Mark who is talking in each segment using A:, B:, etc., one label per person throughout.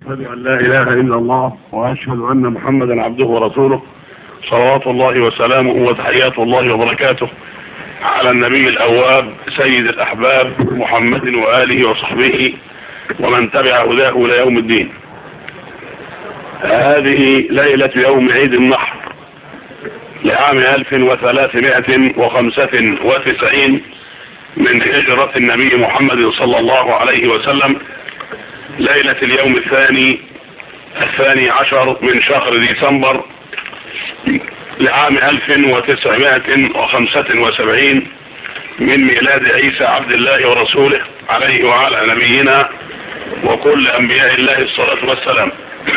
A: أشهد أن لا إله إلا الله وأشهد أن محمدا عبده ورسوله صلوات الله وسلامه وتحيات الله وبركاته على النبي الأواب سيد الأحباب محمد وآله وصحبه ومن تبع هداه إلى يوم الدين. هذه ليلة يوم عيد النحر لعام 1395 من هجرة النبي محمد صلى الله عليه وسلم، ليلة اليوم الثاني عشر من شهر ديسمبر لعام 1975 من ميلاد عيسى عبد الله ورسوله عليه وعلى نبينا وكل أنبياء الله الصلاة والسلام.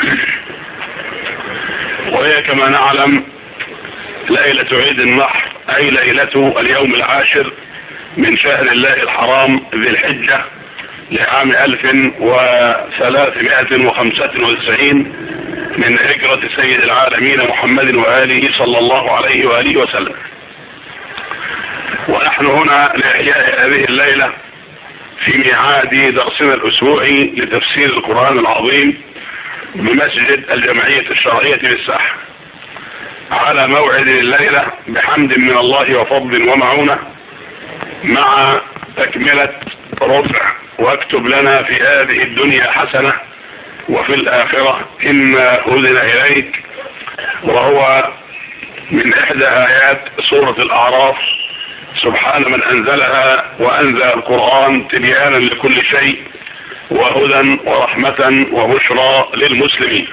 A: وهي كما نعلم ليلة عيد النحر، أي ليلة اليوم العاشر من شهر الله الحرام ذي الحجة لعام 1395 من هجرة سيد العالمين محمد وآله صلى الله عليه وآله وسلم. ونحن هنا لإحياء هذه الليلة في ميعاد درسنا الأسبوعي لتفسير القرآن العظيم بمسجد الجمعية الشرعية بالساحة، على موعد الليلة بحمد من الله وفضل ومعونة، مع تكملة ربع واكتب لنا في هذه الدنيا حسنة وفي الآخرة إنا هدنا إليك، وهو من إحدى آيات سورة الأعراف: سبحان من أنزلها وأنزل القرآن تبيانا لكل شيء وهدى ورحمة وبشرى للمسلمين.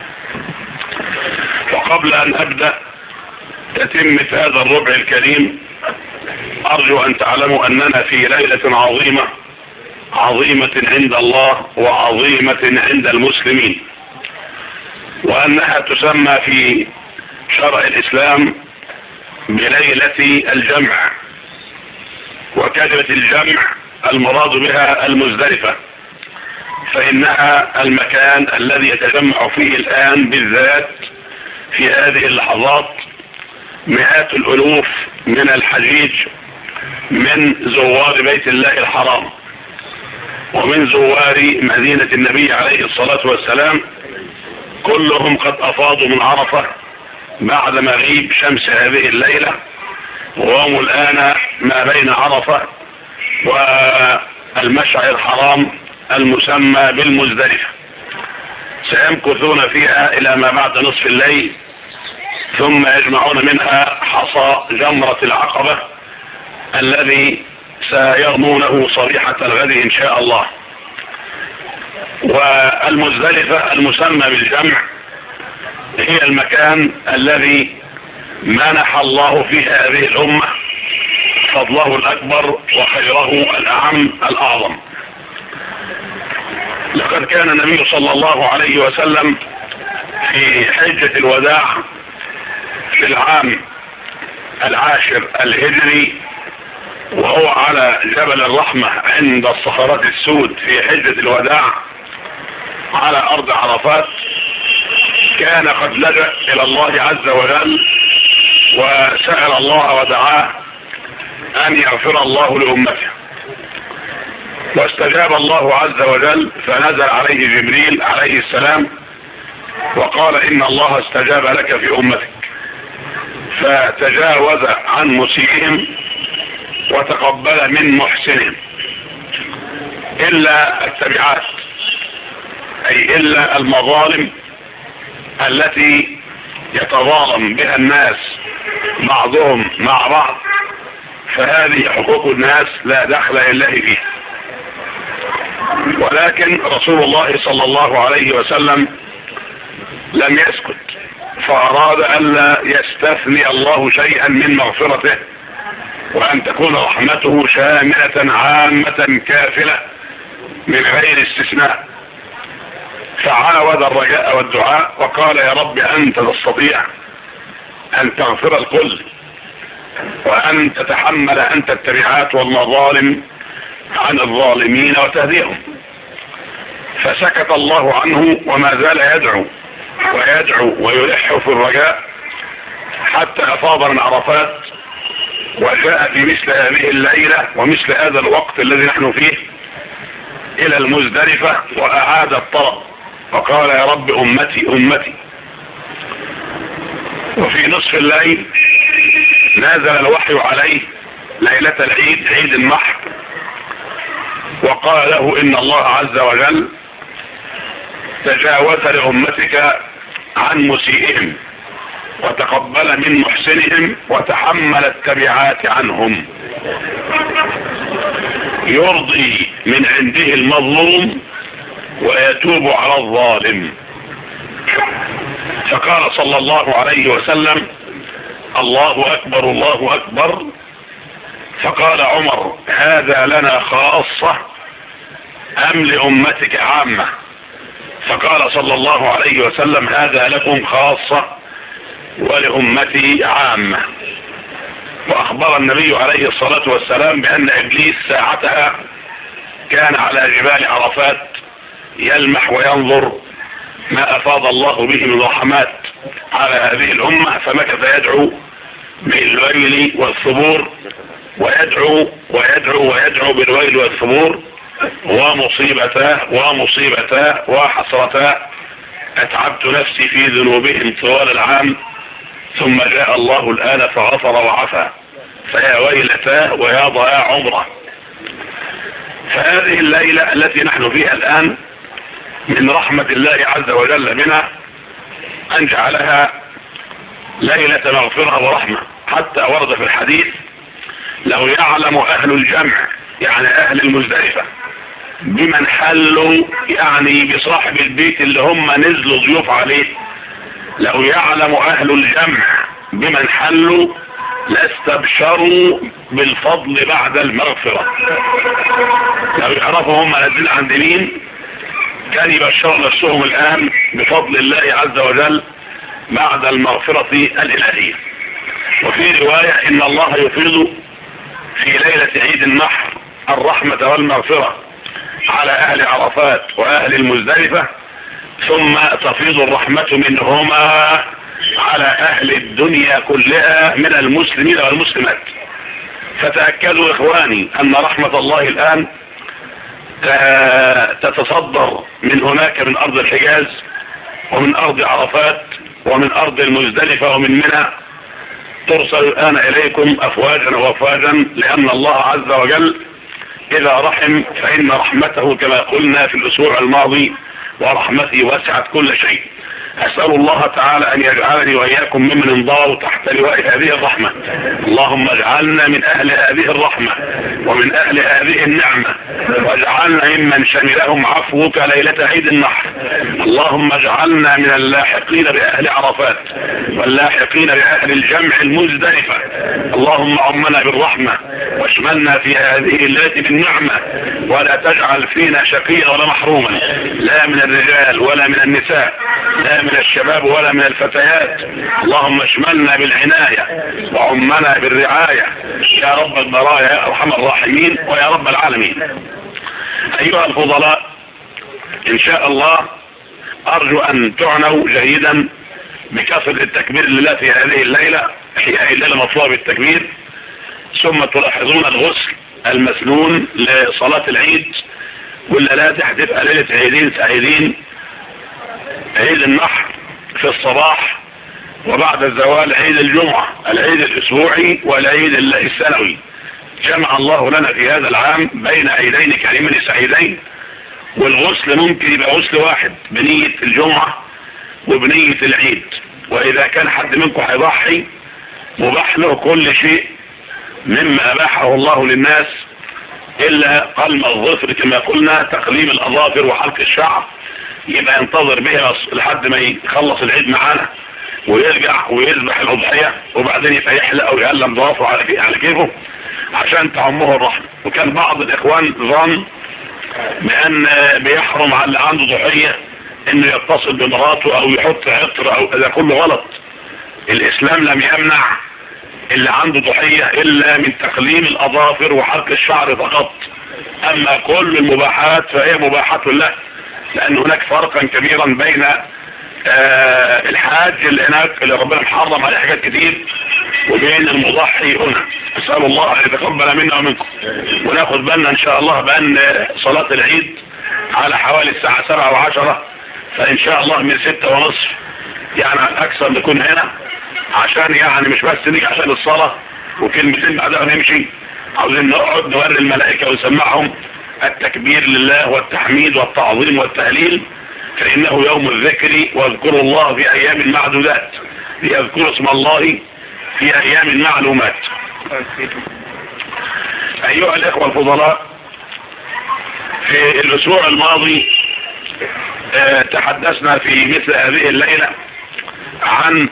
A: وقبل أن أبدأ تتمة هذا الربع الكريم، أرجو أن تعلموا أننا في ليلة عظيمة عند الله وعظيمة عند المسلمين، وأنها تسمى في شرع الإسلام بليلة الجمع. وكلمة الجمع المراد بها المزدلفة، فإنها المكان الذي يتجمع فيه الآن بالذات في هذه اللحظات مئات الألوف من الحجيج من زوار بيت الله الحرام ومن زوار مدينة النبي عليه الصلاة والسلام، كلهم قد أفاضوا من عرفة بعد مغيب شمس هذه الليلة، وهم الآن ما بين عرفة والمشعر الحرام المسمى بالمزدلفة. سيمكثون فيها إلى ما بعد نصف الليل، ثم يجمعون منها حصى جمرة العقبة الذي سيرمونه صبيحة الغد إن شاء الله. والمزدلفة المسمى بالجمع هي المكان الذي منح الله في هذه الأمة فضله الأكبر وخيره الأعم الأعظم. لقد كان النبي صلى الله عليه وسلم في حجة الوداع في العام العاشر الهجري، وهو على جبل الرحمة عند الصخرات السود في حجة الوداع على أرض عرفات، كان قد لجأ إلى الله عز وجل وسأل الله ودعاه أن يغفر الله لأمته، واستجاب الله عز وجل، فنزل عليه جبريل عليه السلام وقال: إن الله استجاب لك في أمتك، فتجاوز عن مسيئهم وتقبل من محسنهم، إلا التبعات، أي إلا المظالم التي يتظالم بها الناس بعضهم مع بعض، فهذه حقوق الناس لا دخل لله فيها. ولكن رسول الله صلى الله عليه وسلم لم يسكت، فأراد ألا يستثني الله شيئا من مغفرته، وأن تكون رحمته شاملة عامة كافلة من غير استثناء، فعاود الرجاء والدعاء وقال: يا رب أنت تستطيع أن تغفر الكل، وأن تتحمل أنت التبعات والمظالم عن الظالمين وتهديهم. فسكت الله عنه، وما زال يدعو ويلح في الرجاء حتى أفاض من عرفات، وجاء في مثل هذه الليلة ومثل هذا الوقت الذي نحن فيه إلى المزدلفة، وأعاد الطلب وقال يا رب أمتي أمتي. وفي نصف الليل نازل الوحي عليه ليلة العيد، عيد النحر، وقال له إن الله عز وجل تجاوز لأمتك عن مسيئهم وتقبل من محسنهم وتحمل التبعات عنهم، يرضي من عنده المظلوم ويتوب على الظالم. فقال صلى الله عليه وسلم الله أكبر الله أكبر. فقال عمر هذا لنا خاصة أم لأمتك عامة؟ فقال صلى الله عليه وسلم هذا لكم خاصة ولأمتي عامة. وأخبر النبي عليه الصلاة والسلام بأن إبليس ساعتها كان على جبال عرفات يلمح وينظر ما أفاض الله به من رحمات على هذه الأمة، فمكث يدعو بالويل والثبور، ويدعو ويدعو ويدعو بالويل والثبور، ومصيبتاه وحسرتاه أتعبت نفسي في ذنوبهم طوال العام ثم جاء الله الآن فغفر وعفى، فيا ويلتاه ويا ضياع عمره. فهذه الليلة التي نحن فيها الآن من رحمة الله عز وجل بنا أن جعلها ليلة مغفرة ورحمة، حتى ورد في الحديث لو يعلم أهل الجمع يعني أهل المزدلفة بمن حلوا يعني بصاحب البيت اللي هم نزلوا ضيوف عليه، لو يعلم أهل الجمع بمن حلوا لاستبشروا بالفضل بعد المغفرة. لو يعرفوا هم نازلين عند مين كان يبشروا نفسهم الآن بفضل الله عز وجل بعد المغفرة الإلهية. وفي رواية إن الله يفيض في ليلة عيد النحر الرحمة والمغفرة على أهل عرفات وأهل المزدلفة، ثم تفيض الرحمة منهما على أهل الدنيا كلها من المسلمين والمسلمات. فتأكدوا إخواني أن رحمة الله الآن تتصدر من هناك، من أرض الحجاز ومن أرض عرفات ومن أرض المزدلفة ومن منى، ترسل الآن إليكم أفواجا وأفواجا، لأن الله عز وجل إذا رحم فإن رحمته كما قلنا في الأسبوع الماضي ورحمته وسعت كل شيء. أسأل الله تعالى أن يجعلني وإياكم ممن انضاروا تحت لواء هذه الرحمة. اللهم اجعلنا من أهل هذه الرحمة ومن أهل هذه النعمة، واجعلنا ممن شملهم عفوك ليلة عيد النحر. اللهم اجعلنا من اللاحقين بأهل عرفات واللاحقين بأهل الجمع المزدلفة. اللهم عمنا بالرحمة واشملنا في هذه الليلة بالنعمة، ولا تجعل فينا شقيا ولا محروما، لا من الرجال ولا من النساء، لا من الشباب ولا من الفتيات. اللهم اشملنا بالعناية وعمنا بالرعاية يا رب البرايا يا أرحم الراحمين ويا رب العالمين. أيها الفضلاء، إن شاء الله أرجو أن تعنوا جيدا بكثرة التكبير لله في هذه الليلة، هي الليلة مطلوبة بالتكبير. ثم تلاحظون الغسل المسنون لصلاة العيد، والليلات هتبقى ليلة عيدين سعيدين، عيد النحر في الصباح، وبعد الزوال عيد الجمعة العيد الأسبوعي والعيد السنوي. جمع الله لنا في هذا العام بين عيدين كريمين سعيدين. والغسل ممكن يبقى غسل واحد بنية الجمعة وبنية العيد، وإذا كان حد منكم هيضحي مباح له كل شيء مما أباحه الله للناس إلا قلم الظفر كما قلنا، تقليم الأظافر وحلق الشعر، يبقى ينتظر بها لحد ما يخلص العيد معانا ويرجع ويذبح الأضحية، وبعدين يبقى يحلق أو يقلم ضوافره على كيفه عشان تعمه الرحمة. وكان بعض الإخوان ظن بأن بيحرم على اللي عنده ضحية إنه يتصل بمراته أو يحط عطر أو ده كله غلط. الإسلام لم يمنع اللي عنده ضحية إلا من تقليم الأظافر وحلق الشعر فقط، أما كل المباحات فهي مباحات له، لأن هناك فرقا كبيرا بين الحاج اللي هناك اللي ربنا محرم عليه حاجات كتير وبين المضحي هنا. أسأل الله أن يتقبل منا ومنكم، وناخد بالنا إن شاء الله بأن صلاة العيد على حوالي الساعة 7:10 فان شاء الله من 6:30 يعني على الاكثر نكون هنا، عشان يعني مش بس نيجي عشان الصلاة وكلمتين بعدها نمشي، عاوزين نقعد نوري الملائكة ونسمعهم التكبير لله والتحميد والتعظيم والتهليل، فإنه يوم الذكر، واذكروا الله في أيام معدودات، ليذكروا اسم الله في أيام معلومات. أيها الإخوة الفضلاء، في الأسبوع الماضي تحدثنا في مثل هذه الليلة عن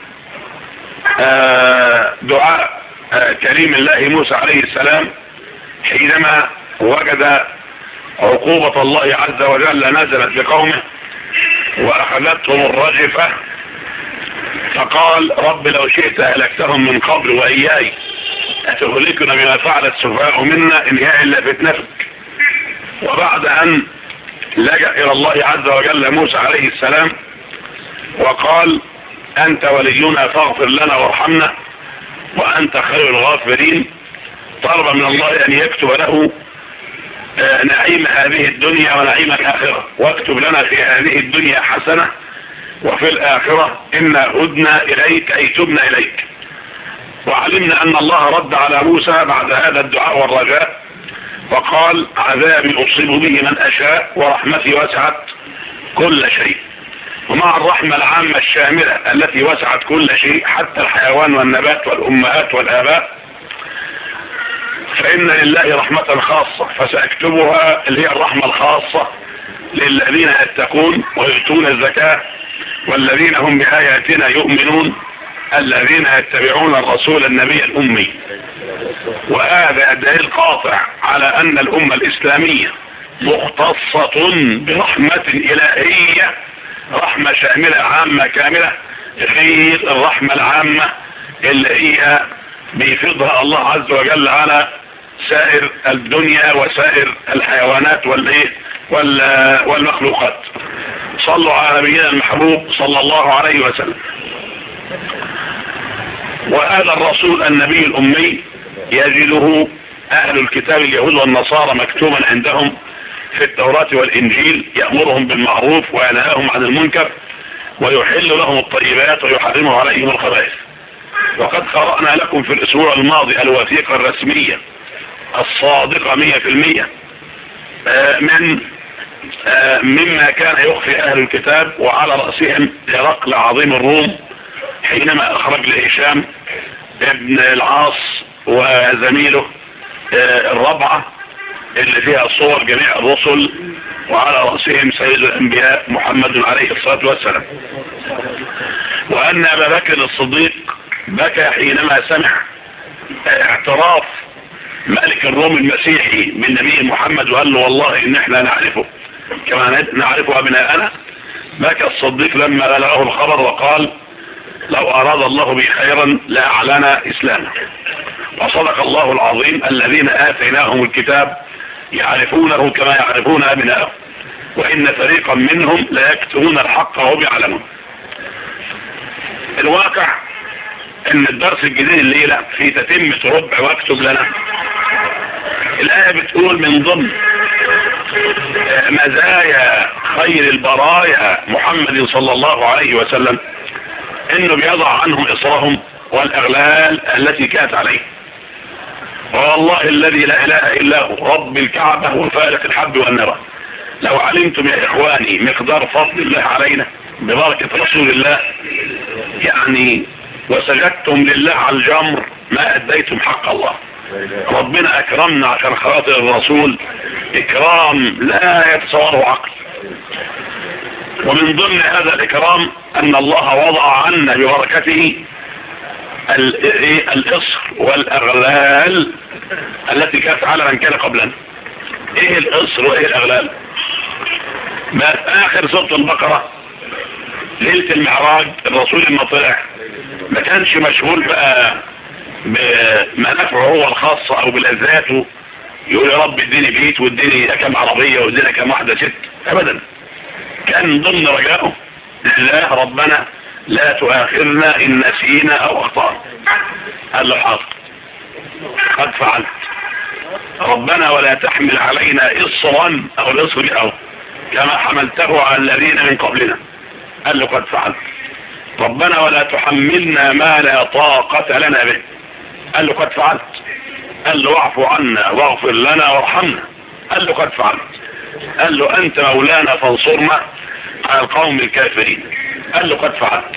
A: دعاء كريم الله موسى عليه السلام حينما وجد عقوبة الله عز وجل نزلت بقومه وأخذتهم الرجفة، فقال رب لو شئت أهلكتهم من قبل وإياي أتهلكنا بما فعل السفهاء منا إن هي إلا فتنتك. وبعد أن لجأ إلى الله عز وجل موسى عليه السلام وقال أنت ولينا فاغفر لنا وارحمنا وأنت خير الغافرين، طلب من الله أن يكتب له نعيم هذه الدنيا ونعيم الآخرة، واكتب لنا في هذه الدنيا حسنة وفي الآخرة إنا هدنا إليك أي تبنا إليك. وعلمنا أن الله رد على موسى بعد هذا الدعاء والرجاء وقال عذابي أصيب به من أشاء ورحمتي وسعت كل شيء. ومع الرحمة العامة الشاملة التي وسعت كل شيء حتى الحيوان والنبات والأمهات والآباء، فإن لله رحمة خاصة فسأكتبها اللي هي الرحمة الخاصة للذين يتقون ويؤتون الزكاة والذين هم بآياتنا يؤمنون الذين يتبعون الرسول النبي الأمي. وهذا دليل قاطع على أن الأمة الإسلامية مختصة برحمة إلهية، رحمة شاملة عامة كاملة غير الرحمة العامة اللي هي بيفضها الله عز وجل على سائر الدنيا وسائر الحيوانات والمخلوقات. صلوا على نبينا المحبوب صلى الله عليه وسلم. وهذا الرسول النبي الأمي يجده أهل الكتاب اليهود والنصارى مكتوبا عندهم في التوراة والإنجيل، يأمرهم بالمعروف وينهاهم عن المنكر ويحل لهم الطيبات ويحرمه عليهم الخبائث. وقد قرأنا لكم في الأسبوع الماضي الوثيقة الرسمية الصادقة 100% مما كان يخفي أهل الكتاب، وعلى رأسهم هرقل عظيم الروم حينما أخرج لهشام ابن العاص وزميله الرابعة اللي فيها صور جميع الرسل وعلى رأسهم سيد الأنبياء محمد عليه الصلاة والسلام. وأن أبا بكر الصديق بكى حينما سمع اعتراف ملك الروم المسيحي من نبي محمد وقال له والله إن احنا نعرفه كما نعرف أبناءنا. بكى الصديق لما بلغه الخبر وقال لو أراد الله به خيرا لأعلن إسلامه. وصدق الله العظيم الذين آتيناهم الكتاب يعرفونه كما يعرفون أبناءهم وإن فريقا منهم لا يكتمون الحق وهم يعلمون. الواقع ان الدرس الجديد الليلة في تتمة ربع واكتب لنا. الآية بتقول من ضمن مزايا خير البرايا محمد صلى الله عليه وسلم انه بيضع عنهم اصرهم والاغلال التي كانت عليه. والله الذي لا اله الا هو رب الكعبة وفارق الحب والنوى، لو علمتم يا اخواني مقدار فضل الله علينا ببركة رسول الله يعني وسجدتم لله على الجمر ما اديتم حق الله. ربنا اكرمنا عشان خاطر الرسول اكرام لا يتصوره عقل. ومن ضمن هذا الاكرام ان الله وضع عنا ببركته الاصر والاغلال التي كانت على من كان قبلنا. ايه الاصر وايه الاغلال؟ ما في اخر سورة البقرة ليلة المعراج الرسول لما طلع ما كانش مشغول بقى بمنافعه هو الخاصة او بلذاته، يقول يا رب اديني بيت واديني كم عربية واديني كم واحدة ست، ابدا. كان ضمن رجائه لله ربنا لا تؤاخذنا ان نسينا او اخطأنا. قال له حاضر قد فعلت ربنا ولا تحمل علينا اصرا او الاصر او كما حملته على الذين من قبلنا قال له قد فعلت. ربنا ولا تحملنا ما لا طاقة لنا به. قال له قد فعلت. قال له واعف عنا واغفر لنا وارحمنا. قال له قد فعلت. قال له انت مولانا فانصرنا على القوم الكافرين. قال له قد فعلت.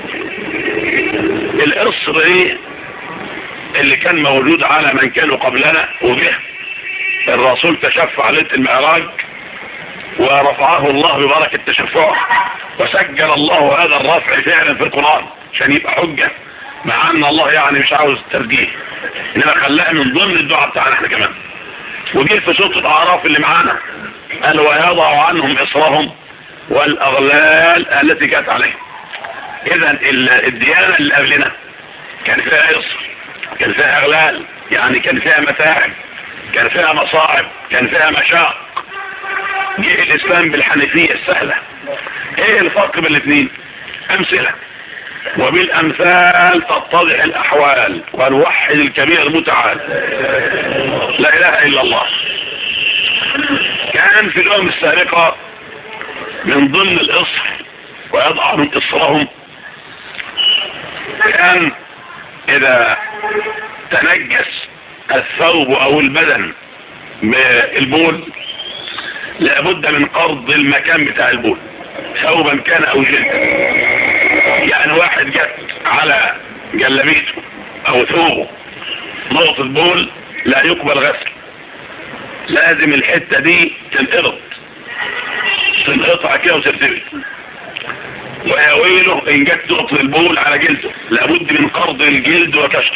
A: القصر ايه اللي كان موجود على من كانوا قبلنا، وجه الرسول تشفع ليلة المعراج ورفعه الله ببركة تشفعه، وسجل الله هذا الرفع فعلا في القرآن عشان يبقى حجة، مع ان الله يعني مش عاوز ترجيه، انما خلاها من ضمن الدعاء بتاعنا احنا كمان. وجه في سورة الأعراف اللي معانا قال ويضع عنهم إصرهم والأغلال التي كانت عليهم. إذا الديانة اللي قبلنا كان فيها إصر، كان فيها أغلال، يعني كان فيها متاعب، كان فيها مصاعب، كان فيها مشاق. جه الإسلام بالحنيفية السهلة. إيه الفرق بين الاثنين؟ أمثلة. وبالأمثال تتضح الأحوال ونوحد الكبير المتعال لا إله إلا الله. كان في الأمم السابقة من ضمن الإصر ويضع من إصرهم، كان إذا تنجس الثوب أو البدن بالبول لابد من قرض المكان بتاع البول، ثوبا كان أو جلدا. يعني واحد جت على جلبيته أو ثوبه نقطة بول لا يقبل غسل، لازم الحتة دي تنقطع كده وترتبط. ويا ويله إن جت نقطة البول على جلده لابد من قرض الجلد وكشفه.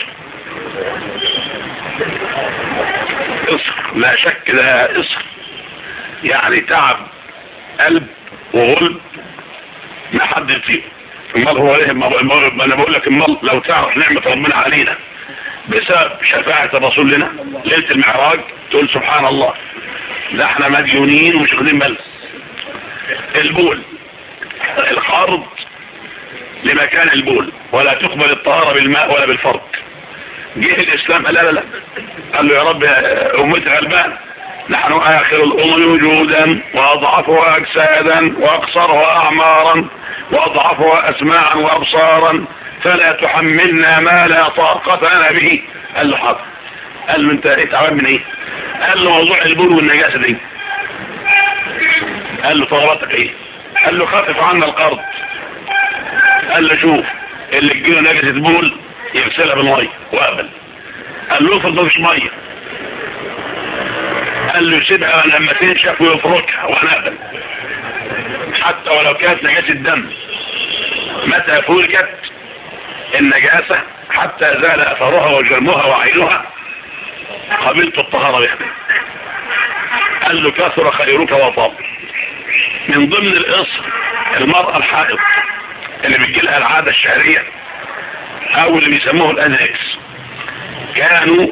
A: إصر لا شك ده إصر، يعني تعب قلب وغلب ما حد يطيق. المال هو ايه؟ انا بقول لك المال لو تعرف نعمة ربنا علينا بسبب شفاعة الرسول لنا ليلة المعراج تقول سبحان الله، ده احنا مديونين ومش واخدين بالنا. البول القرض لمكان البول، ولا تقبل الطهارة بالماء ولا بالفرج. جه الاسلام قال لا لا، قال له يا رب امتي غلبان، نحن آخر الأمم وجودا وأضعفها أجسادا وأقصرها أعمارا وأضعفها أسماعا وأبصارا، فلا تحملنا ما لا طاقة لنا به. قال له حاضر. قال له أنت تعبان من إيه؟ قال له موضوع البول والنجاسة دي. قال له طلباتك إيه؟ قال له خفف عنا القرض. قال له شوف اللي تجيله نجاسة بول يغسلها بالمية وقبل. قال له افرض مفيش مية. قال له سيبها لما تنشف ويفركها ونقبل، حتى ولو كانت نجاسة دم. متى فركت النجاسة حتى زال اثرها وجرمها وعينها قبلت الطهارة بها. قال له كثر خيرك وطاب. من ضمن الإصر المرأة الحائض اللي بتجيلها العادة الشهرية او اللي بيسموه الأنيكس، كانوا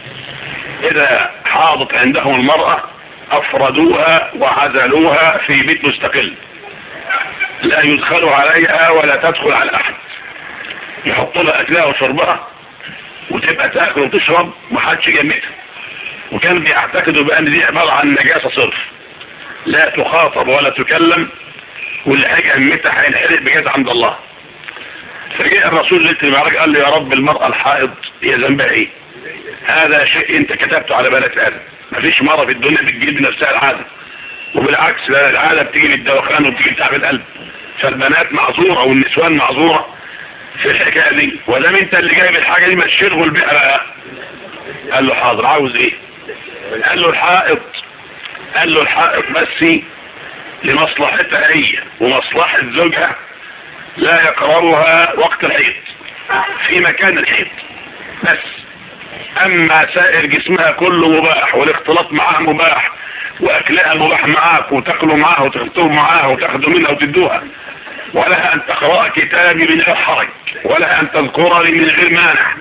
A: إذا حاضت عندهم المرأة أفردوها وعزلوها في بيت مستقل، لا يدخل عليها ولا تدخل على أحد، يحطوا لها أكلها وشربها وتبقى تأكل وتشرب ومحدش جنبها. وكان بيعتقدوا بأن دي عبارة عن نجاسة صرف، لا تخاطب ولا تكلم، واللي حاجة أمتها هينحرق بجد عند الله. فجاء الرسول ليلة المعراج قال له يا رب المرأة الحائض هي ذنبها ايه؟ هذا شيء انت كتبته على بالك الآن. مفيش مرة في الدنيا بتجيب بنفسها العادة، وبالعكس العادة بتيجي بالدوخان وبتيجي بتعب القلب. فالبنات معذورة والنسوان معذورة في الحكاية دي، ودام انت اللي جايب الحاجة دي ما تشغل بها بقى. قال له حاضر. عاوز ايه؟ قال له الحائط. قال له الحائط بس لمصلحتها هي ومصلحة زوجها لا يقربها وقت الحيض في مكان الحيض بس. اما سائر جسمها كله مباح، والاختلاط معها مباح، واكلها مباح معاك، وتاكلوا معاها وتخلطوا معاها وتاخدوا منها وتدوها، ولها ان تقرأ كتابي من غير حرج، ولها ان تذكرني من غير مانع.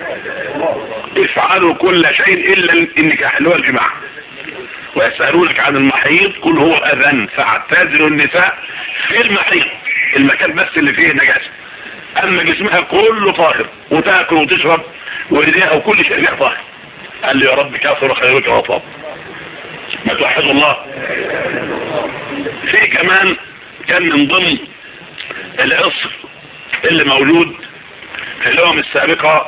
A: افعلوا كل شيء الا النكاح اللي هو الجماع. ويسألونك عن المحيض قل هو اذن فاعتزلوا النساء في المحيض، المكان بس اللي فيه نجاسة. اما جسمها كله طاهر، وتاكل وتشرب وايديها وكل شيء فيها طاهر. قال لي يا رب كثر خيرك وطاب. ما توحدوا الله. في كمان كان من ضمن القصر اللي موجود في الأمم السابقة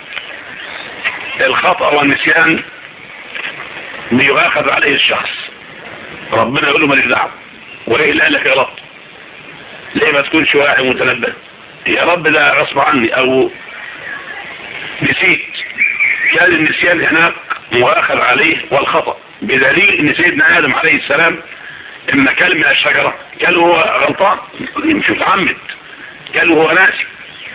A: الخطأ والنسيان بيؤاخذ عليه الشخص، ربنا يقول له مالك دعوة، وايه اللي قال لك يا رب؟ ليه ما تكونش واعي متنبه؟ يا رب ده غصب عني او نسيت. كان النسيان هناك مؤاخذ عليه والخطأ، بدليل ان سيدنا آدم عليه السلام اما كل من الشجرة كان هو غلطان مش متعمد، كان هو ناسي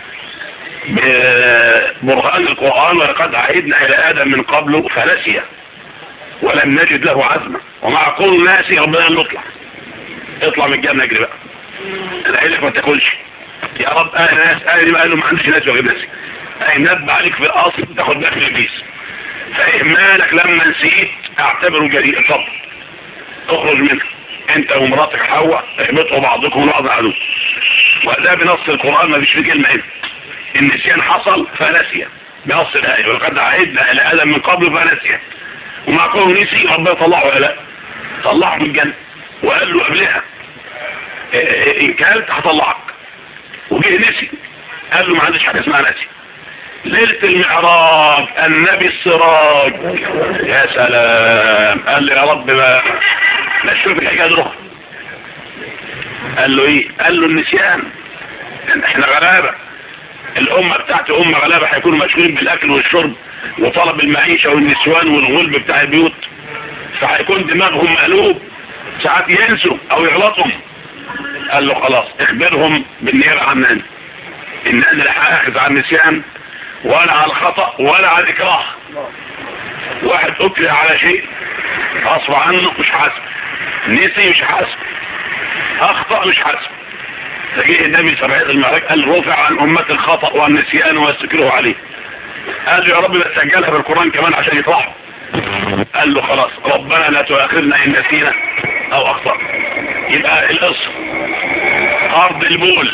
A: ببرهان القرآن ولقد عهدنا الى آدم من قبله فنسي ولم نجد له عزما، ومع قول ناسي ربنا قال له اطلع من الجنة اجري بقى، انا قايل لك ما تاكلش يا رب. انا ناس قال له ما عنديش ناس وغير ناسي، نبع عليك في الاصل تاخد داخل البيس، فاهمالك لما نسيت اعتبره جريء. اتفضل اخرج منه انت ومراتك حواء، اهبطوا بعضكم بعض عدو، وده بنص القرآن ما فيش فيه كلمة هنا. النسيان حصل فنسي بنص الآية، ولقد عهدنا الى آدم من قبل فنسي، ومع قوله نسي ربنا طلعه ولا لا؟ طلعه من الجنة وقال له قبلها ان كانت هطلعك، وجه نسي قال له ما عندش حاجة اسمها نسي. ليلة المعراج النبي السراج، يا سلام، قال له يا رب ما تشوف الحكاية دي. قال له ايه؟ قال له النسيان، احنا غلابة، الامة بتاعتي امة غلابة هيكونوا مشغولين بالاكل والشرب وطلب المعيشة والنسوان والغلب بتاع البيوت، فهيكون دماغهم مقلوب، ساعات ينسوا او يغلطهم. قال له خلاص اخبرهم بالنيابة عني ان انا لا هاخذ على النسيان ولا على الخطأ ولا على الاكراه. واحد اكره على شيء غصب عنه مش حاسب، نسي مش حاسب، اخطأ مش حاسب. فجيه النبي صلى الله عليه وسلم قال رفع عن امة الخطأ والنسيان واستكره عليه. قال له يا رب بس سجلها بالقرآن كمان عشان يطلعوا. قال له خلاص ربنا لا تؤاخذنا ان نسينا او اخطأنا. يبقى القصر، ارض البول،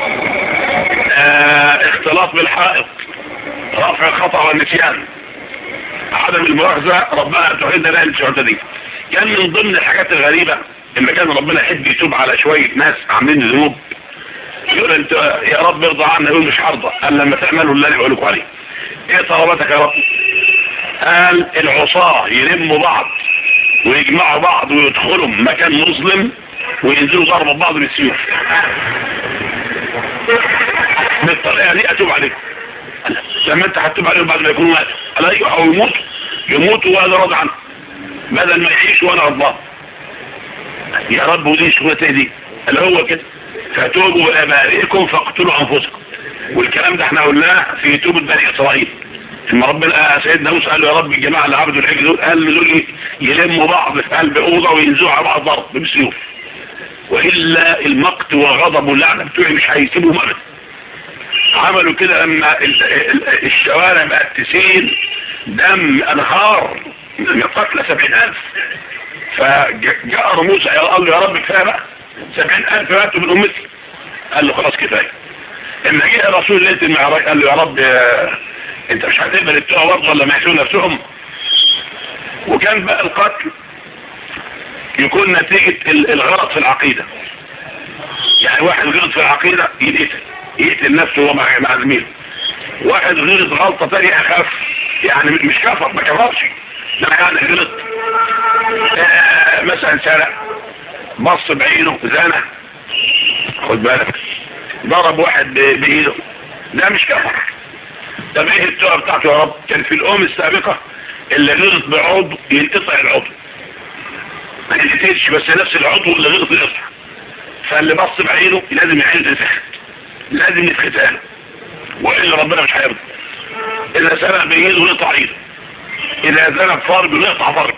A: اختلاط بالحائط، رفع الخطأ والنسيان، عدم المؤاخذة ربنا تؤاخذنا لا الشهادة دي. كان من ضمن الحاجات الغريبة لما كان ربنا يحب يتوب على شوية ناس عاملين ذنوب يقول انت يا رب ارضى عنا، يقول مش هرضى قال لما تعملوا اللي انا بقول لكم عليه. ايه طلباتك يا رب؟ قال العصاة يلموا بعض ويجمعوا بعض ويدخلوا مكان مظلم وينزلوا ضربوا بعض بالسيوف، بالطريقة دي اتوب عليكم. لما انت هتتوب عليهم بعد ما يكونوا ماتوا، قال ايوه، او يموتوا وانا راضي عنهم بدل ما يعيشوا وانا غضبان. يا رب ودي شغلتي دي اللي هو كده، فتوبوا لآبائكم فاقتلوا انفسكم. والكلام ده احنا قلناه في توبة بني اسرائيل لما ربنا سيدنا موسى قال له يا رب الجماعه اللي عبدوا الحج دول، قال له دول يلموا بعض في قلب اوضه وينزلوا على بعض ضرب بالسيوف، والا المقت وغضب واللعنه بتوعي مش هيسيبهم ابدا. عملوا كده لما الشوارع بقت تسيل دم انهار من قتل 70,000، فجاء موسى قال له يا رب كفايه بقى 70,000 ماتوا من امتي. قال له خلاص كفايه. لما جاء الرسول ليله المعراج قال له يا رب انت مش هتقبل التوبه برضه ولا ما يحسوا نفسهم؟ وكان بقى القتل يكون نتيجه الغلط في العقيده، يعني واحد غلط في العقيده يقتل نفسه هو مع زميله. واحد غلط غلطه ثانيه اخف، يعني مش كفر ما كفرش، لا يعني غلط مثلا سرق، بص بعينه، زنى، خد بالك، ضرب واحد بايده، ده مش كفر. طب ايه التوبه بتاعته يا رب؟ كان في الامم السابقه اللي غلط بعضو ينقطع العضو، ما ينقطعش بس نفس العضو اللي غلط يقطع، فاللي بص بعينه لازم يعين تسخت، لازم يتختال، والا ربنا مش هيرضى. اذا سرق بايده نقطع ايده، اذا زنى بفرجه نقطع فرجه.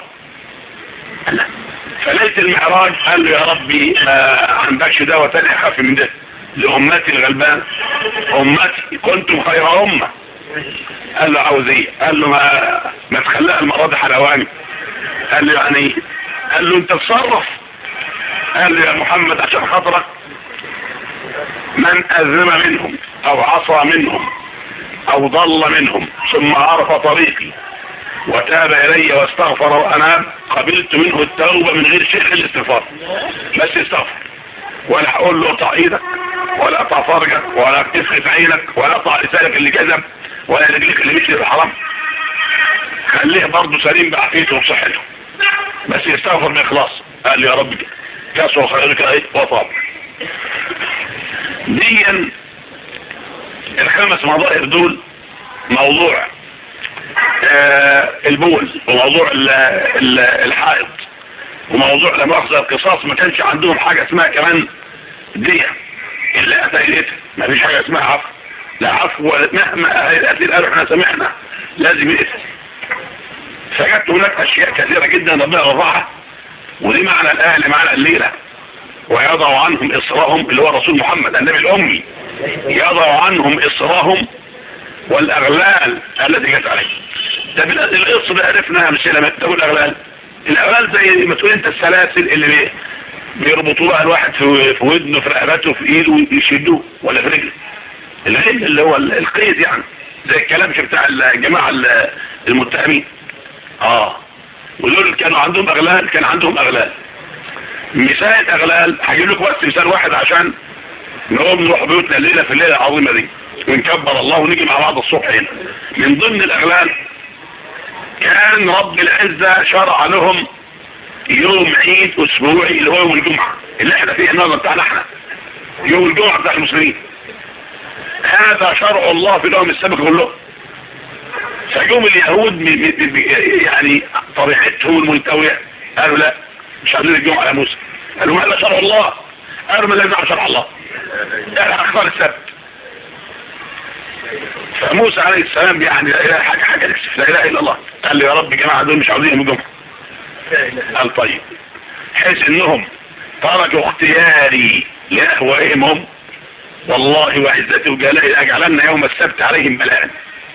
A: فليله المعراج قال له يا ربي ما عندكش دواء تاني اخف من ده لامتي الغلبان، امتي كنتم خير امه. قال له عاوز ايه؟ قال له ما تخليها المره دي حلواني. قال له يعني ايه؟ قال له انت تصرف. قال له يا محمد عشان خاطرك من اذنب منهم او عصى منهم او ضل منهم ثم عرف طريقي وتاب الي واستغفر وانا قبلت منه التوبه من غير شيء الاستغفار، بس استغفر، ولا هقول له اقطع ايدك ولا اقطع فرجك ولا تفخ عينك ولا اقطع لسانك اللي كذب ولا رجليك اللي مشي في الحرام. خليه برضه سليم بعافيته وبصحته، بس يستغفر بإخلاص. قال لي يا رب كسر خيرك ايه وطاب. ديا الخمس مظاهر دول: موضوع البول، وموضوع الحائط، وموضوع لا مؤاخذة القصاص. ما كانش عندهم حاجة اسمها كمان دية اللي اتى اليته، ما فيش حاجة اسمها عفو. لا عفو مهما الاتي قالوا احنا سمعنا لازم يقتل. فجدت هناك اشياء كثيرة جدا ربنا رفعها، ودي معنى الاهل معنى الليلة: ويضع عنهم اصرهم، اللي هو رسول محمد النبي الامي، يضع عنهم اصرهم والاغلال التي جت عليه. ده القصة ده عرفناها مش لما تقول الاغلال. الاغلال زي ما تقول انت السلاسل اللي بيربطوا لها الواحد في ودنه، في رقبته، في ايده ويشدوه، ولا في رجله. الغل اللي هو القيد يعني، زي الكلام بتاع الجماعة المتهمين. ودول كانوا عندهم اغلال، كان عندهم اغلال. مثال اغلال هجيب لكم بس مثال واحد عشان نقوم نروح بيوتنا الليلة في الليلة العظيمة دي ونكبر الله ونيجي مع بعض الصبح هنا. من ضمن الاغلال كان رب العزة شرع لهم يوم عيد اسبوعي اللي هو يوم الجمعة اللي احنا فيه النهارده بتاعنا احنا، يوم الجمعة بتاع المسلمين. هذا شرع الله في الامم السابق كلهم. فيوم اليهود يعني طريقتهم الملتوية قالوا لا مش عايزين الجمعة يا موسى. قالوا هذا شرع الله. قالوا ما لازم شرع الله، احنا اختار السبت. فموسى عليه السلام يعني حاجة نكسف لا اله الا الله. قال لي يا رب جماعة دول مش عاوزين الجمعة. قال طيب، حيث انهم تركوا اختياري لأهوائهم هم، والله وعزتي وجلالي لاجعلن يوم السبت عليهم بلاء.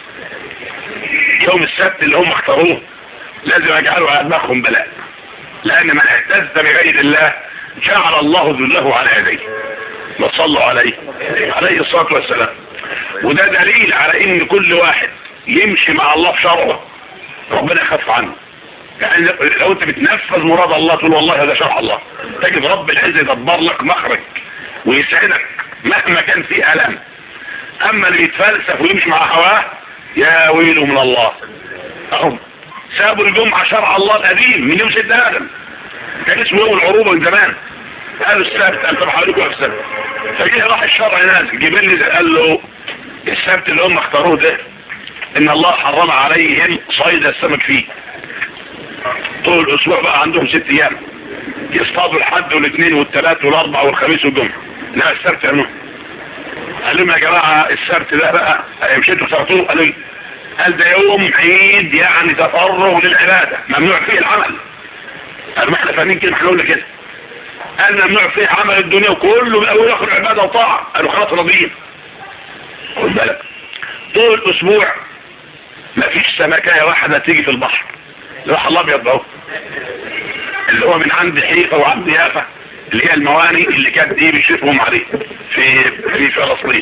A: يوم السبت اللي هم اختاروه لازم اجعله على دماغهم بلاء، لان من اهتز بغير الله جعل الله ذله على يديه. وصلوا عليه الصلاة والسلام. وده دليل على ان كل واحد يمشي مع الله في شرعه ربنا يخف عنه. يعني لو انت بتنفذ مراد الله تقول والله هذا شرع الله، تجد رب العزة يدبر لك مخرج ويسعدك مهما كان فيه ألم. اما اللي يتفلسف ويمشي مع هواه يا ويله من الله. اهم سابوا الجمعة شرع الله القديم من يوم سيدنا آدم، كان اسمه يوم العروبة من زمان. قالوا السبت، قال طب حواليكم في السبت. فجيه راح الشرع نازل جبريل قال له السبت اللي هم اختاروه ده ان الله حرم عليهم صيد السمك فيه. طول الاسبوع بقى عندهم 6 ايام يصطادوا الحد والاثنين والثلاث والاربع والخميس والجمعة. لا السبت يا نوح. قال لهم يا جماعة السبت ده بقى مشيتوا اخترتوه. قالوا لي قال ده يوم عيد يعني تفرغ للعبادة ممنوع فيه العمل. قالوا ما احنا فاهمين كده، احنا قلنا كده. قال ممنوع فيه عمل الدنيا وكله من اول اخر عبادة وطاعة. قالوا خلاص راضيين. خد بالك طول الاسبوع ما فيش سمكة واحدة تيجي في البحر. البحر الابيض اهو اللي هو من عند حيفا وعند يافا اللي هي المواني اللي كانت دي بيشرفهم عليه في فلسطين.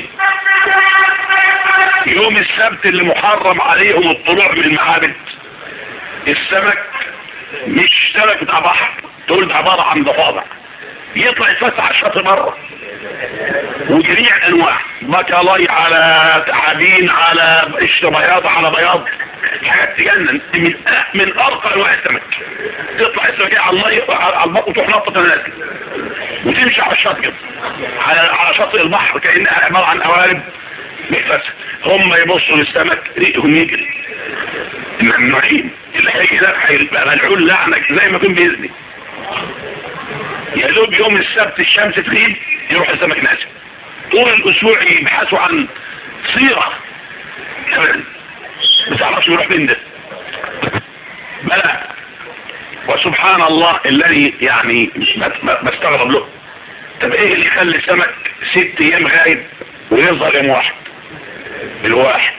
A: يوم السبت اللي محرم عليهم الطلوع من المعابد، السمك مش سمك بتاع بحر، دول عبارة عن ضفادع يطلع يتفسح على الشاطئ مرة، وجميع انواع بكالاي على تعابين على قشر بياض على بياض، حاجات تجنن. من ارقى انواع السمك تطلع السمكية على المية على البحر وتروح نطة نازل وتمشي على الشاطئ على شاطئ البحر كأنها عبارة عن قوارب بيتفسح. هم يبصوا للسمك ريقهم يجري. الممنوعين اللي هيجي ده هيبقى ملعون لعنك زي ما كان بيزني. يا دوب يوم السبت الشمس تغيب يروح السمك نازل. طول الاسبوع يبحثوا عن صيغة كمان ما تعرفش يروح فين ده. بلى وسبحان الله الذي يعني بستغرب له. طب ايه اللي يخلي السمك 6 ايام غايب ويظهر يوم واحد؟ الواحد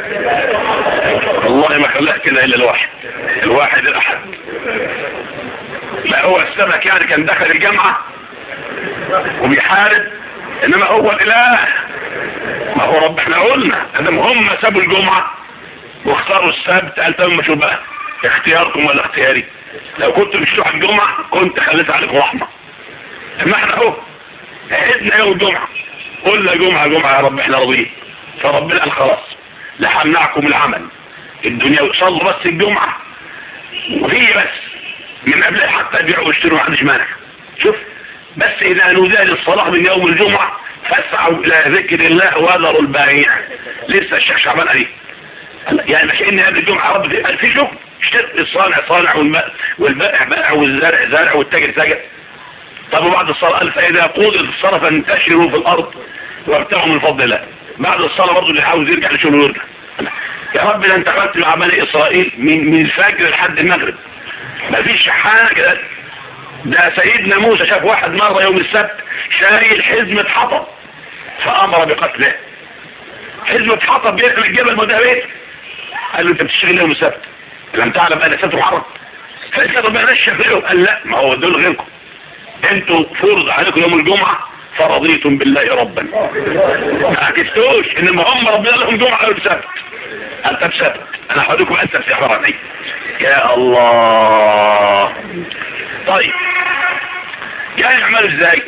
A: والله ما خلاه كده الا الواحد الاحد. لا هو السمك يعني كان دخل الجامعة وبيحارب، انما هو الاله. ما هو رب احنا قلنا ادم هم سابوا الجمعة واختاروا السبت. قال تم شو بقى اختياركم ولا اختياري؟ لو كنت مش تروح الجمعة كنت خليت عليكم رحمة. اما احنا اهو عيدنا يوم الجمعة قلنا جمعة جمعة يا رب احنا راضيين، فربنا قال خلاص لا همنعكم العمل الدنيا، وصلوا بس الجمعة وهي بس من قبل حتى يبيعوا ويشتروا ما عندش مانع. شوف بس اذا نودي للصلاة من يوم الجمعة فاسعوا الى ذكر الله وذروا البيع. لسه الشيخ شعبان عليه يعني مش ان قبل الجمعة يا رب قال في شغل، اشتري الصانع صانع والبائع بائع والزارع زارع والتاجر تاجر. طب وبعد الصلاة قال فاذا قضت الصلاة فانتشروا في الارض وابتغوا من فضل الله. بعد الصلاة برضه اللي عاوز يرجع لشغله يرجع. يا رب ده انت عملت مع بني اسرائيل من الفجر لحد المغرب مفيش حاجة. ده سيدنا موسى شاف واحد مرة يوم السبت شايل حزمة حطب فامر بقتله. حزمة حطب بيرمي الجبل ما ده بيت. قال له انت بتشتغل يوم السبت لم تعلم انا سبت محرم؟ فقال ربنا نشف له. قال لا ما هو دول غيركم، انتوا فرض عليكم يوم الجمعة فرضيتم بالله ربا ما عكستوش انما هم ربنا لهم جمعة يوم السبت. انت بسبت انا هوريكم انت في حرامي. يا الله. طيب يعني يعملوا ازاي؟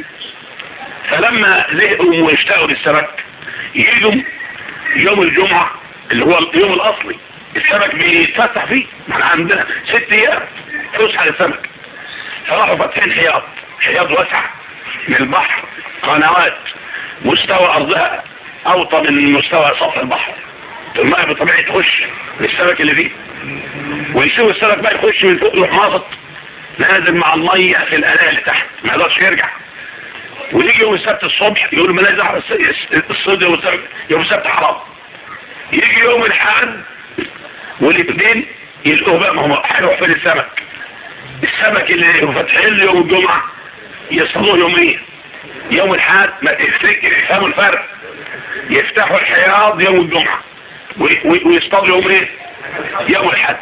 A: فلما زهقوا واشتغلوا بالسمك يجوا يوم الجمعة اللي هو اليوم الاصلي السمك بيتفتح فيه. احنا عندنا 6 ايام فسحة للسمك، فراحوا فاتحين حياض واسعة من البحر، قنوات مستوى ارضها اوطى من مستوى سطح البحر، الماء بطبيعي تخش للسمك اللي فيه ويسيبوا السمك بقى يخش من فوق المحافظ نازل مع المية في الآلة اللي تحت ما يقدرش يرجع. ويجي يوم السبت الصبح يقولوا منازع الصيد يوم السبت حرام. يجي يوم الحد والاثنين يلقوه بقى ما هو هيروح فين السمك اللي فاتحين يوم الجمعة يصلوه يومين. يوم الحد ما تفتكر يفهموا الفرق، يفتحوا الحياض يوم الجمعة ويصطادوا يوم ايه؟ يوم الحد.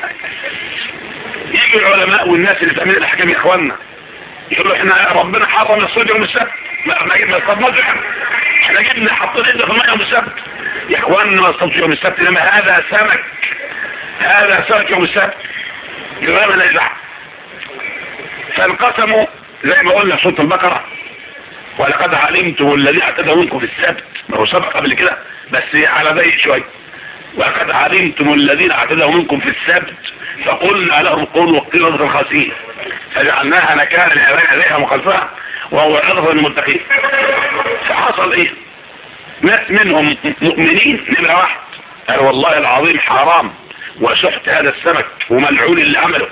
A: يجي العلماء والناس اللي تعمل الاحكام يا اخوانا يقولوا احنا ربنا حرم الصيد يوم السبت ما اصطادناش احنا جبنا حطينا ايدنا في الماء يوم السبت يا اخوانا ما اصطادش يوم السبت انما هذا سمك يوم السبت يبقى لا يزعل. فانقسموا زي ما قلنا في سورة البقرة ولقد علمتم الذي اعتدوا منكم في السبت. ما هو سبق قبل كده بس على ضيق شويه. ولقد علمتم الذين اعتدوا منكم في السبت فقلنا لهم قولوا قردة خاسئين فجعلناها نكالا لما بين يديها وخلفها وهو عظة للمتقين. فحصل ايه؟ ناس منهم مؤمنين نمرة واحد قال والله العظيم حرام وسحت هذا السمك وملعون اللي عمله.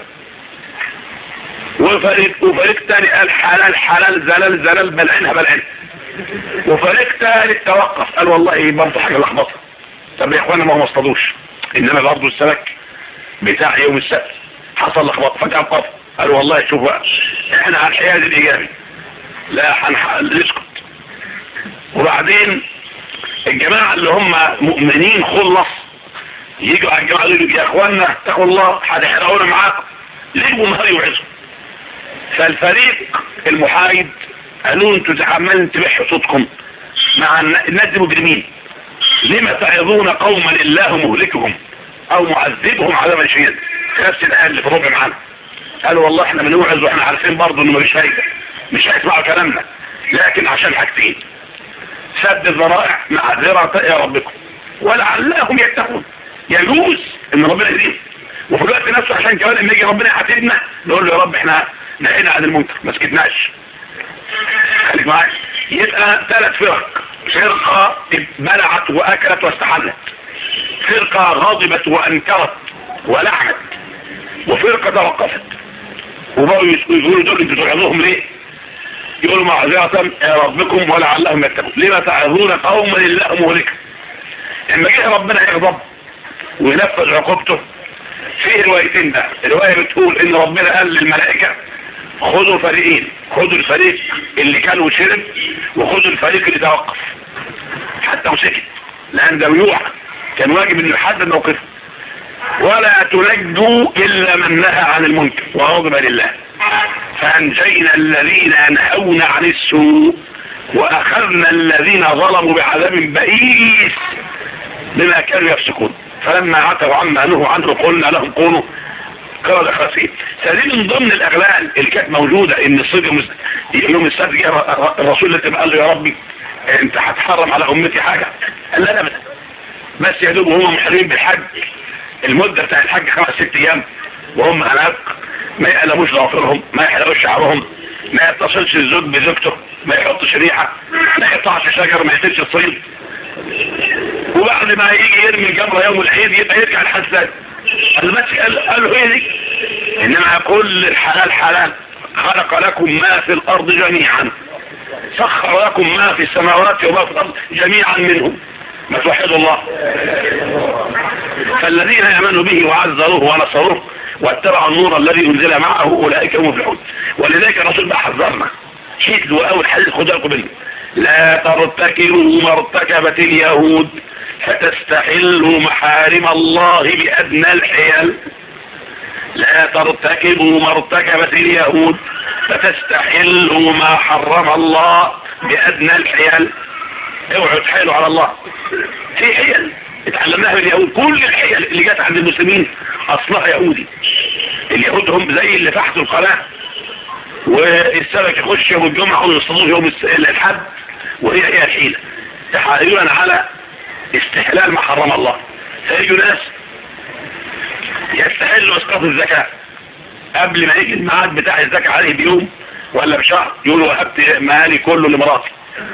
A: وفريق تاني قال حلال حلال زلال زلال بلعنها بلعنها. وفريق تالت توقف قال والله برضه حاجة لخبطة. طب يا اخوانا ما هم اصطادوش انما برضه السمك بتاع يوم السبت حصل لخبطة فجأة قف قالوا والله شوف بقى احنا على الحياد الايجابي لا نسكت. وبعدين الجماعة اللي هم مؤمنين خلص يجوا على الجماعة يقولوا يا اخوانا اتقوا الله هتحرقونا معاكم ليه ونهار يوعزوا. فالفريق المحايد قالوا انتوا عمالين تبحوا صوتكم مع الناس المجرمين لما تعظون قوما الله مهلكهم او معذبهم عذابا شديدا. نفس الآية اللي في ربع معانا قالوا والله احنا بنوعظ واحنا عارفين برضه انه مش هيسمعوا كلامنا لكن عشان حاجتين سد الذرائع معذرة يا ربكم ولعلهم يتقون. يجوز ان ربنا يهديهم وفي الوقت نفسه عشان كمان لما يجي ربنا يحاسبنا نقول له يا رب احنا نهينا عن المنكر ما سكتناش. خليك معايا. يبقى 3 فرق. فرقة بلعت واكلت واستحلت، فرقة غضبت وانكرت ولعنت، وفرقة توقفت. وبقوا يقولوا دول انتوا تعظوهم ليه؟ يقولوا معذرة يا ربكم ولعلهم يتقون. لما تعظون قوما الله مهلكهم. لما جه ربنا يغضب وينفذ عقوبته في روايتين بقى. الرواية بتقول ان ربنا قال للملائكة خذوا فريقين، خذوا الفريق اللي كان وشرب وخذوا الفريق اللي توقف حتى وسكت لان ده يوحى كان واجب انه يحدد موقفه. ولا تنجوا الا من نهى عن المنكر وغضب لله فانجينا الذين ينهون عن السوء واخذنا الذين ظلموا بعذاب بئيس بما كانوا يفسقون. فلما عتوا عما نهوا عنه قلنا لهم كونوا قردة خاسئين. فدي من ضمن الاغلال اللي كانت موجوده ان الصيد يوم السبت جاء الرسول اللي قال له يا ربي انت هتحرم على امتي حاجة؟ قال لا ابدا، بس يا دوب هم محرمين بالحج، المدة بتاع الحج 5-6 ايام، وهم هناك ما يقلبوش ضوافرهم، ما يحلقوش شعرهم، ما يتصلش الزوج بزوجته، ما يحطش ريحة، ما يقطعش شجر، ما يقتلش الصيد. وبعد ما يجي يرمي الجمرة يوم العيد يبقى يرجع الحساد. قال له ايه دي؟ انما كل الحلال حلال، خلق لكم ما في الارض جميعا، سخر لكم ما في السماوات وما في الارض جميعا منهم، ما توحدوا الله. فالذين امنوا به وعزروه ونصروه واتبعوا النور الذي انزل معه اولئك هم المفلحون. ولذلك الرسول بقى حذرنا، شدوا اول حديث خدوا لكم منه: لا ترتكبوا ما ارتكبت اليهود فتستحلوا محارم الله بأدنى الحيل. لا ترتكبوا ما ارتكبت اليهود فتستحلوا ما حرم الله بأدنى الحيل. اوعوا تحيلوا على الله. في حيل اتعلمناها من اليهود، كل الحيل اللي جت عند المسلمين اصلها يهودي. اليهود هم زي اللي فحتوا القناة والسمك يخش يوم الجمعة ويصطادوه يوم الحد، وهي الحيلة تحايلون على استحلال ما حرم الله. فيجوا ناس يستحلوا اسقاط الزكاة قبل ما يجي الميعاد بتاع الزكاة عليه بيوم ولا بشهر، يقولوا وهبت مالي كله لمراتي.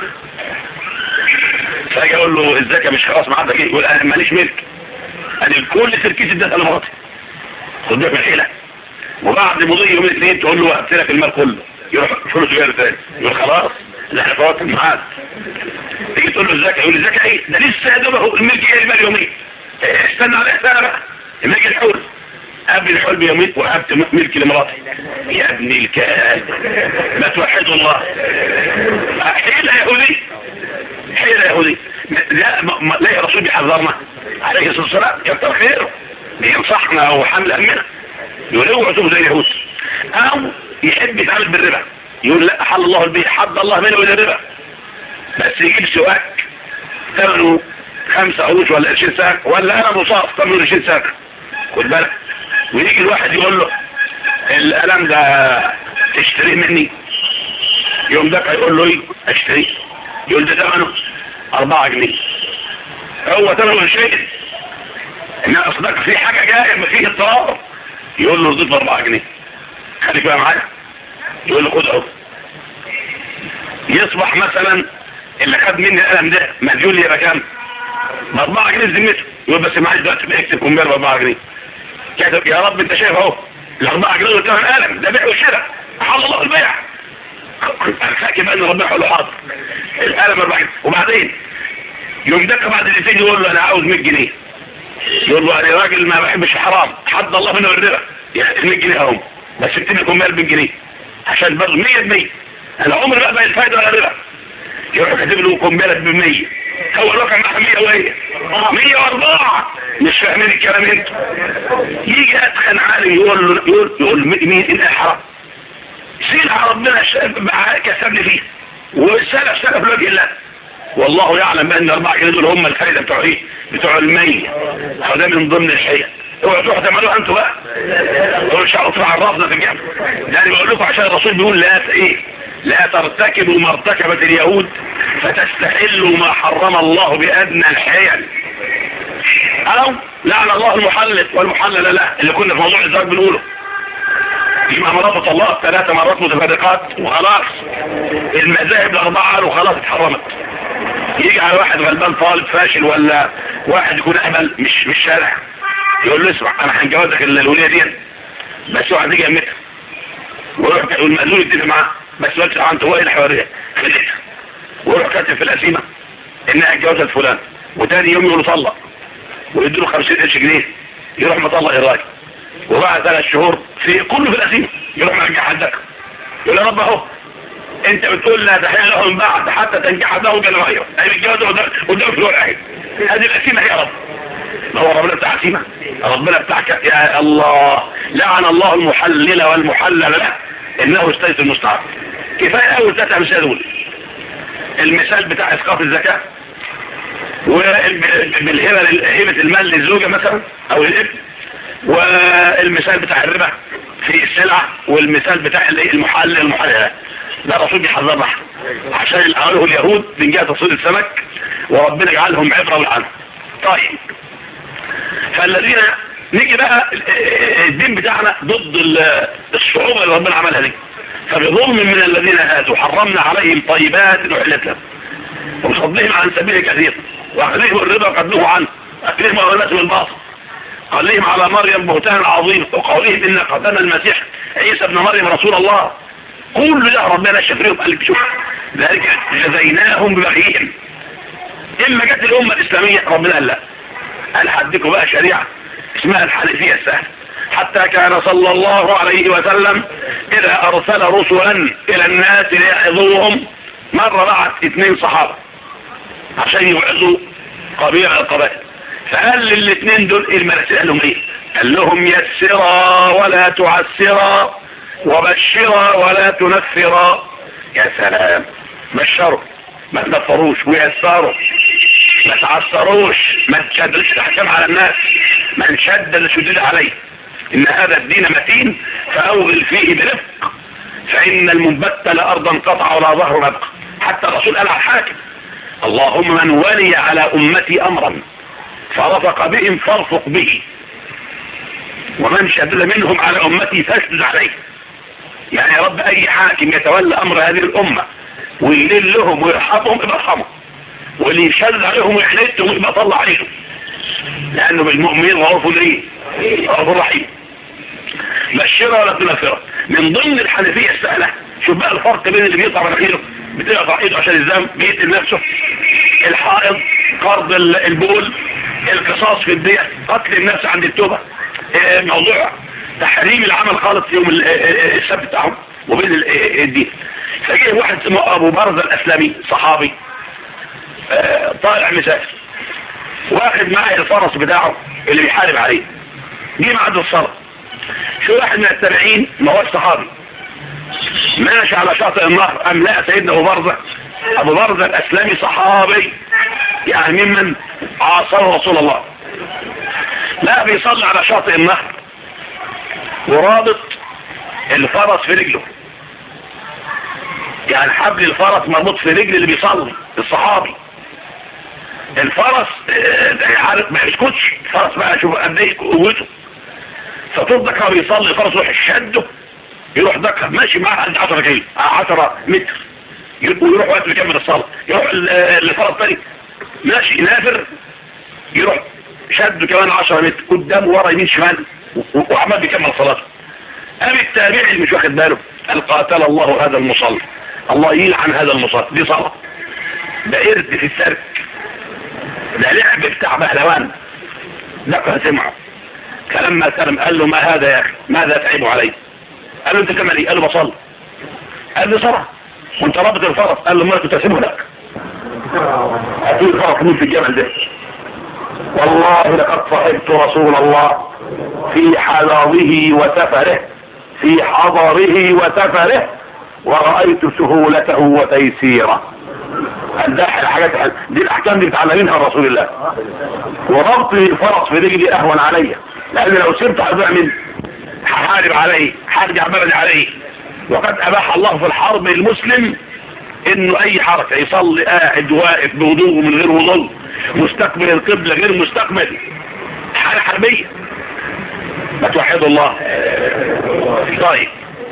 A: فاجي اقول له الزكاة مش خلاص ميعادها جه، يقول انا ماليش ملك، انا كل تركيز اديتها لمراتي. خد بالك من الحيلة. وبعد مضي يومين 2 تقول له وهبت لك المال كله، يروح فلوس غير تاني، يقول خلاص لا احنا فوت الميعاد. تيجي تقول له الزكاة، يقول الزكاة ايه؟ ده لسه يا دوب الملك جاي المال يومين، استنى على سنة بقى الملك الحول. قبل الحول بيومين وهبت ملكي لمراتي. يا ابن الكلب ما توحدوا الله. حيلة يهودي، حيلة يهودي. لا الرسول بيحذرنا عليه الصلاة والسلام، يكتر خيره بينصحنا وحمل أمنا، يقول اوعوا تبقوا زي اليهود. او يحب يتعامل بالربا، يقول لا حل الله البيع، حد الله منه الى الربا، بس يجيب سواك ثمنه 5 قروش ولا 20 ساعة، ولا انا مصاف ثمنه 20 ساعة. خد بالك. ويجي الواحد يقول له القلم ده تشتريه مني، يوم ده يقول له ايه اشتريه، يقول ده ثمنه 4 جنيه، هو ثمنه شيء ان اصدق في حاجة جاية ما فيه اضطرار، يقول له رضيت ب4 جنيه، خليك بقى معايا، يقول له خد اهو. يصبح مثلا اللي خد مني القلم ده مديون لي يبقى كام؟ ب4 جنيه ذمته، يقول بس معايا دلوقتي بكتب كمبير ب4 جنيه. كاتب يا رب انت شايف اهو ال4 جنيه بتاع القلم ده بيع وشراء، حل الله البيع. فاكر بقى ان ربنا يقول له حاضر القلم 4 جنيه. وبعدين يوم ده بعد دقيقتين يقول له انا عاوز 100 جنيه، يقول له انا راجل ما بحبش حرام، حد الله منه الربا، يا 100 جنيه اهم، بس اكتب لكم 100 جنيه عشان برضه 100 انا عمري بقى الفايده ولا الربا. يروح كاتب له قنبله ب100، هو الرقم مع 100 وهي 104. مش فاهمين الكلام انتوا. يجي اتخن عالم يقول مين ان حرام، سيلها ربنا كسبني فيه والسلف سلف لوجه الله، والله يعلم بان 4 جنيه دول هم الفايده بتوع ايه؟ بتوع ال100. هذا من ضمن الحيل. اوعوا تروحوا تعملوها انتوا بقى، تقولوا شعروا تروحوا عرفنا في الجامعه. ده انا بقول لكم عشان الرسول بيقول لا ترتكبوا ما ارتكبت اليهود فتستحلوا ما حرم الله بأدنى الحيل. او لعن الله المحلل والمحلل له، اللي كنا في موضوع الزواج بنقوله. يبقى مرات الله 3 مرات متفرقات وخلاص المذاهب ال4 قالوا خلاص اتحرمت. يجي على واحد غلبان طالب فاشل ولا واحد يكون اهبل مش شارع، يقول له اسمع انا هنجوزك الوليه دي بس واحد يجي يمتها، والمأذون يتفق معاه بس ما تسمع انت هو ايه الحواريه خليتها، ويروح كاتب في القسيمه انها اتجوزت فلان، وتاني يوم يقول له طلق ويديله 50 قرش جنيه، يروح مطلق الراجل. وبعد 3 شهور في كله في القسيمه يروح مرجع حدك، يقول يا رب اهو انت بتقول لا تحيا له من بعد حتى تنجح له جنرايه، اي الجواز قدام في الورقه اهي، هذه القسيمه هي يا رب. هو ربنا بتاع قسيمه؟ ربنا بتاعك يا الله. لعن الله المحلل والمحلل له انه استيت المستعار. كفايه اول 3 امثله دول. المثال بتاع اسقاط الزكاه وبالهبه المال للزوجه مثلا او الابن، والمثال بتاع الربا في السلع، والمثال بتاع المحلل. لا الرسول بيحذرنا عشان اللي قالوه اليهود من جهة تصيد السمك، وربنا يجعلهم عبرة ولعنة. طيب فالذين نيجي بقى الدين بتاعنا ضد الصعوبة اللي ربنا عملها دي. فبظلم من الذين هادوا حرمنا عليهم طيبات أحلت لهم وصدهم عن سبيل كثير وأخذهم الربا قدمه عنه أكلهم أولاد بالباطل قالهم على مريم بهتان عظيم وقولهم إن قتلنا المسيح عيسى ابن مريم رسول الله. كل ده ربنا شفرهم قال شوف ذلك جزيناهم ببغيهم. إما جت الأمة الإسلامية ربنا قال لا، قال حدكم بقى شريعة اسمها الحنيفية السهل. حتى كان صلى الله عليه وسلم إذا أرسل رسلا إلى الناس ليعظوهم مرة بعت 2 صحابة عشان يوعظوا قبيلة القبائل، فقال للاثنين دول المرسل قال لهم ايه؟ قال لهم يسرا ولا تعسرا وبشرا ولا تنفرا. يا سلام، بشروا ما تنفروش ويسروا ما تعسروش ما تشددش الاحكام على الناس ما نشدد الشدود عليه. ان هذا الدين متين فاوغل فيه برفق فان المنبت لا ارضا قطع ولا ظهر نبقى. حتى الرسول قال على الحاكم اللهم من ولي على امتي امرا فرفق بهم فارفق به ومن شدد منهم على امتي فاشدد عليه. يعني يا رب اي حاكم يتولى امر هذه الامة ويلين لهم ويرحمهم يبقى ارحمهم، واللي يشدد عليهم ويحنتهم يبقى طلع عليهم، لانه بالمؤمنين رؤوف رحيم. بشرة ولا تنفرة. من ضمن الحنفية السهلة شوف بقى الفرق بين اللي بيطلع مناخيره بتقطع ايده عشان الذنب بيقتل نفسه، الحائض، قرض البول، القصاص في الدية، قتل النفس عند التوبة، موضوع تحريم العمل خالص يوم السبت بتاعهم وبين الدين. فجيه واحد اسمه ابو برزة الاسلامي صحابي طالع مسافر واخد معاه الفرس بتاعه اللي بيحارب عليه، جه معاد الصلاة شو واحد من التابعين ما هوش صحابي ماشي على شاطئ النهر ام لا سيدنا ابو برزة الاسلامي صحابي يعني ممن عاصر رسول الله، لا بيصلي على شاطئ النهر ورابط الفرس في رجله، يعني حبل الفرس مربوط في رجل اللي بيصلي الصحابي. الفرس عارف ما يسكتش، الفرس بقى شوف قد ايه قوته، فتفضل كان بيصلي الفرس يروح شده يروح دكه ماشي معاه قد 10 كيلو 10 متر ويروح وقت يكمل الصلاه، يروح الفرس تاني ماشي نافر يروح شده كمان 10 متر قدام ورا يمين شمال وعمال بيكمل صلاته. قام التابعي اللي مش واخد باله قال قاتل الله هذا المصلي، الله يلعن هذا المصلي، دي صلاه، ده قرد في السرك، ده لعب بتاع بهلوان. ده سمعه فلما سلم قال له ما هذا يا اخي ماذا تعيب علي؟ قال له انت كمان ايه؟ قال له بصلي. قال له صلاه وانت رابط الفرس. قال له ما كنت اسيبه لك هتقول الفرس مين في الجبل ده؟ والله لقد صحبت رسول الله في حضره وسفره في حضره وسفره ورأيت سهولته وتيسيره. الداح الحاجات دي الاحكام دي بتعلمينها رسول الله. وربط الفرس في رجلي اهون عليا لان لو سبت هضيع مني، هحارب عليه هرجع بلدي عليه. وقد اباح الله في الحرب المسلم انه اي حركة يصلي قاعد واقف بوضوء من غير وضوء مستقبل القبلة غير مستقبل، حالة حربية ما توحدوا الله. طيب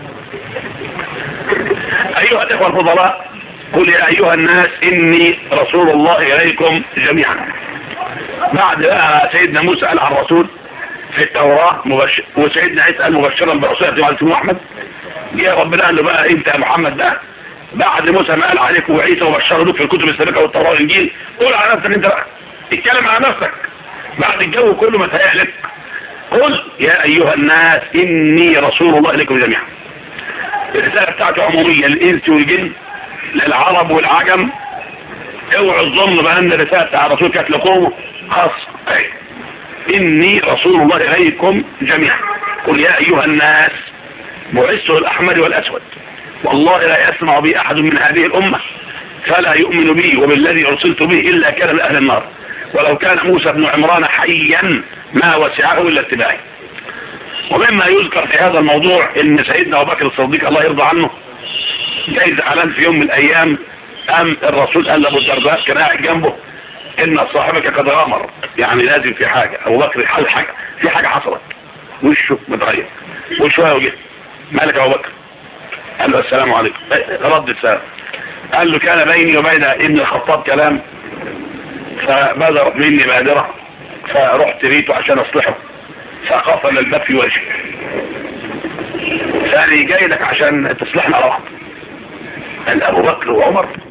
A: ايها الاخوة الفضلاء قل يا ايها الناس اني رسول الله اليكم جميعا. بعد بقى سيدنا موسى قال عن الرسول في التوراة وسيدنا عيسى قال مبشرا برسول الله اسمه احمد، جاء ربنا قال له بقى انت يا محمد بقى بعد موسى ما قال عليك وعيسى وبشروا لك في الكتب السابقة والتوراة والانجيل، قول على نفسك انت بقى، اتكلم على نفسك بعد الجو كله ما تهيأ لك. قل يا ايها الناس اني رسول الله اليكم جميعا. الرسالة بتاعته عمومية للانس والجن للعرب والعجم. اوعوا الظن بان الرسالة بتاع الرسول كانت لقوم خاص. اني رسول الله اليكم جميعا. قل يا ايها الناس بعثت الاحمر والاسود والله لا يسمع بي احد من هذه الامة فلا يؤمن بي وبالذي ارسلت به الا كان من اهل النار ولو كان موسى بن عمران حيا ما وسعه الا اتباعي. ومما يذكر في هذا الموضوع ان سيدنا ابو بكر الصديق الله يرضى عنه جاي زعلان في يوم من الايام، قام الرسول قال لابو الدرداء كان قاعد جنبه ان صاحبك قد غامر، يعني لازم في حاجة. ابو بكر حل حاجة، في حاجة حصلت، وشه متغير وشوية وجه. مالك يا ابو بكر؟ قال له السلام عليكم. رد السلام. قال له كان بيني وبين ابن الخطاب كلام فبادرت مني بادرة فرحت بيته عشان اصلحه فقفل الباب في وجهي، ثاني جاي لك عشان تصلحنا على بعض. قال ابو بكر وعمر